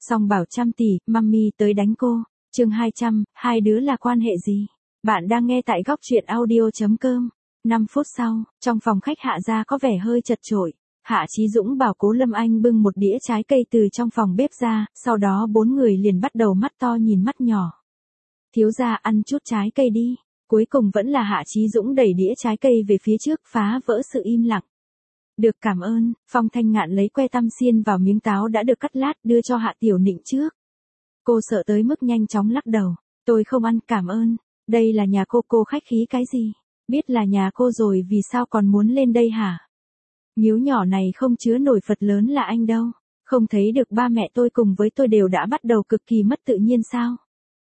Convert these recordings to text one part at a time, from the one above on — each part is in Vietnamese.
Song bảo trăm tỷ, mummy tới đánh cô. Chương 200, hai đứa là quan hệ gì? Bạn đang nghe tại góc truyện audio.com. 5 phút sau, trong phòng khách Hạ gia có vẻ hơi chật chội. Hạ Chí Dũng bảo Cố Lâm Anh bưng một đĩa trái cây từ trong phòng bếp ra, sau đó bốn người liền bắt đầu mắt to nhìn mắt nhỏ. Thiếu gia ăn chút trái cây đi. Cuối cùng vẫn là Hạ Chí Dũng đẩy đĩa trái cây về phía trước, phá vỡ sự im lặng. Được, cảm ơn. Phong Thanh Ngạn lấy que tăm xiên vào miếng táo đã được cắt lát đưa cho Hạ Tiểu Nịnh trước. Cô sợ tới mức nhanh chóng lắc đầu. Tôi không ăn, cảm ơn. Đây là nhà cô khách khí cái gì? Biết là nhà cô rồi vì sao còn muốn lên đây hả? Miếu nhỏ này không chứa nổi Phật lớn là anh đâu. Không thấy được ba mẹ tôi cùng với tôi đều đã bắt đầu cực kỳ mất tự nhiên sao?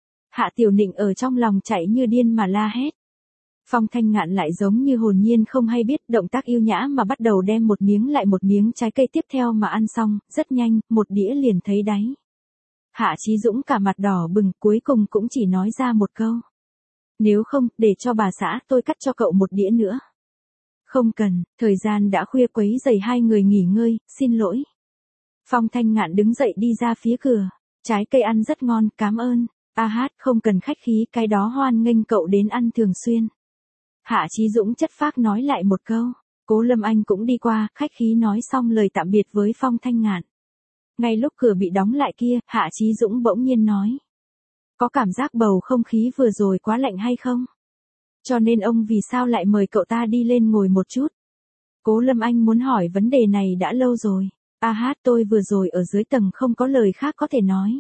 Hạ Tiểu Nịnh ở trong lòng chạy như điên mà la hét. Phong Thanh Ngạn lại giống như hồn nhiên không hay biết, động tác yêu nhã mà bắt đầu đem một miếng lại một miếng trái cây tiếp theo mà ăn xong, rất nhanh, một đĩa liền thấy đáy. Hạ Chí Dũng cả mặt đỏ bừng, cuối cùng cũng chỉ nói ra một câu. Nếu không, để cho bà xã tôi cắt cho cậu một đĩa nữa. Không cần, thời gian đã khuya quấy rầy hai người nghỉ ngơi, xin lỗi. Phong Thanh Ngạn đứng dậy đi ra phía cửa. Trái cây ăn rất ngon, cảm ơn. Không cần khách khí, cái đó hoan nghênh cậu đến ăn thường xuyên. Hạ Chí Dũng chất phác nói lại một câu. Cố Lâm Anh cũng đi qua, khách khí nói xong lời tạm biệt với Phong Thanh Ngạn. Ngay lúc cửa bị đóng lại kia, Hạ Chí Dũng bỗng nhiên nói. Có cảm giác bầu không khí vừa rồi quá lạnh hay không? Cho nên ông vì sao lại mời cậu ta đi lên ngồi một chút? Cố Lâm Anh muốn hỏi vấn đề này đã lâu rồi. Tôi vừa rồi ở dưới tầng không có lời khác có thể nói.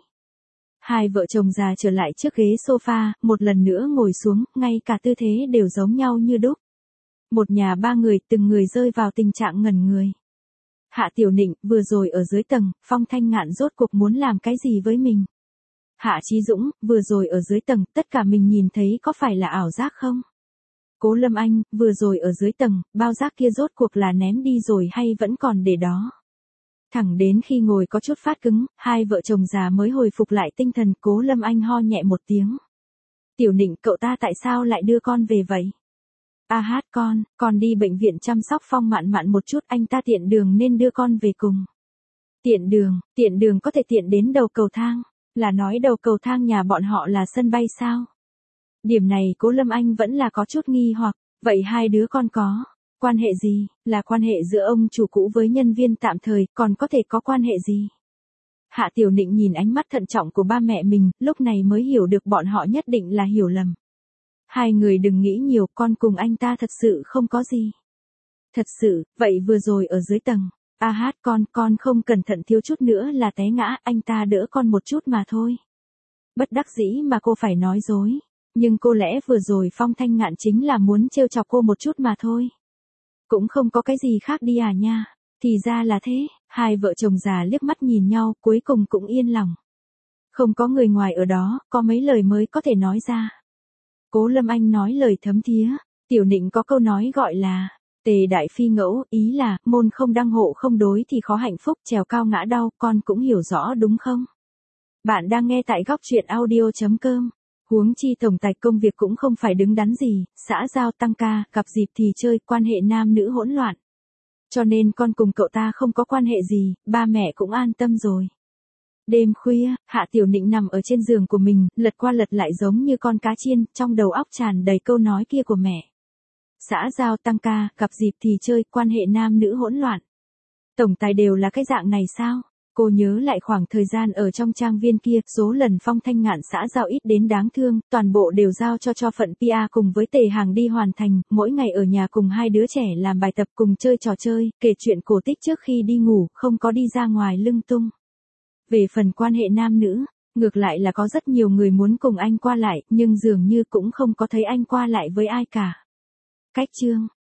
Hai vợ chồng già trở lại trước ghế sofa, một lần nữa ngồi xuống, ngay cả tư thế đều giống nhau như đúc. Một nhà ba người, từng người rơi vào tình trạng ngẩn người. Hạ Tiểu Nịnh, vừa rồi ở dưới tầng, Phong Thanh Ngạn rốt cuộc muốn làm cái gì với mình? Hạ Chí Dũng, vừa rồi ở dưới tầng, tất cả mình nhìn thấy có phải là ảo giác không? Cố Lâm Anh, vừa rồi ở dưới tầng, bao giác kia rốt cuộc là ném đi rồi hay vẫn còn để đó? Thẳng đến khi ngồi có chút phát cứng, hai vợ chồng già mới hồi phục lại tinh thần. Cố Lâm Anh ho nhẹ một tiếng. Tiểu Nịnh, cậu ta tại sao lại đưa con về vậy? Con đi bệnh viện chăm sóc Phong Mạn Mạn một chút, anh ta tiện đường nên đưa con về cùng. Tiện đường có thể tiện đến đầu cầu thang, là nói đầu cầu thang nhà bọn họ là sân bay sao? Điểm này Cố Lâm Anh vẫn là có chút nghi hoặc, vậy hai đứa con có quan hệ gì? Là quan hệ giữa ông chủ cũ với nhân viên tạm thời, còn có thể có quan hệ gì? Hạ Tiểu Nịnh nhìn ánh mắt thận trọng của ba mẹ mình, lúc này mới hiểu được bọn họ nhất định là hiểu lầm. Hai người đừng nghĩ nhiều, con cùng anh ta thật sự không có gì. Thật sự, vậy vừa rồi ở dưới tầng. Con không cẩn thận thiếu chút nữa là té ngã, anh ta đỡ con một chút mà thôi. Bất đắc dĩ mà cô phải nói dối. Nhưng cô lẽ vừa rồi Phong Thanh Ngạn chính là muốn trêu chọc cô một chút mà thôi. Cũng không có cái gì khác đi à nha. Thì ra là thế, hai vợ chồng già liếc mắt nhìn nhau, cuối cùng cũng yên lòng. Không có người ngoài ở đó, có mấy lời mới có thể nói ra. Cố Lâm Anh nói lời thấm thía, Tiểu Nịnh có câu nói gọi là, tề đại phi ngẫu, ý là, môn không đăng hộ không đối thì khó hạnh phúc, trèo cao ngã đau, con cũng hiểu rõ đúng không? Bạn đang nghe tại góc truyện audio.com. Huống chi tổng tạch công việc cũng không phải đứng đắn gì, xã giao tăng ca, gặp dịp thì chơi, quan hệ nam nữ hỗn loạn. Cho nên con cùng cậu ta không có quan hệ gì, ba mẹ cũng an tâm rồi. Đêm khuya, Hạ Tiểu Nịnh nằm ở trên giường của mình, lật qua lật lại giống như con cá chiên, trong đầu óc tràn đầy câu nói kia của mẹ. Xã giao tăng ca, gặp dịp thì chơi, quan hệ nam nữ hỗn loạn. Tổng tài đều là cái dạng này sao? Cô nhớ lại khoảng thời gian ở trong trang viên kia, số lần Phong Thanh Ngạn xã giao ít đến đáng thương, toàn bộ đều giao cho phận PR cùng với Tề Hàng đi hoàn thành, mỗi ngày ở nhà cùng hai đứa trẻ làm bài tập cùng chơi trò chơi, kể chuyện cổ tích trước khi đi ngủ, không có đi ra ngoài lưng tung. Về phần quan hệ nam nữ, ngược lại là có rất nhiều người muốn cùng anh qua lại, nhưng dường như cũng không có thấy anh qua lại với ai cả. Cách chương.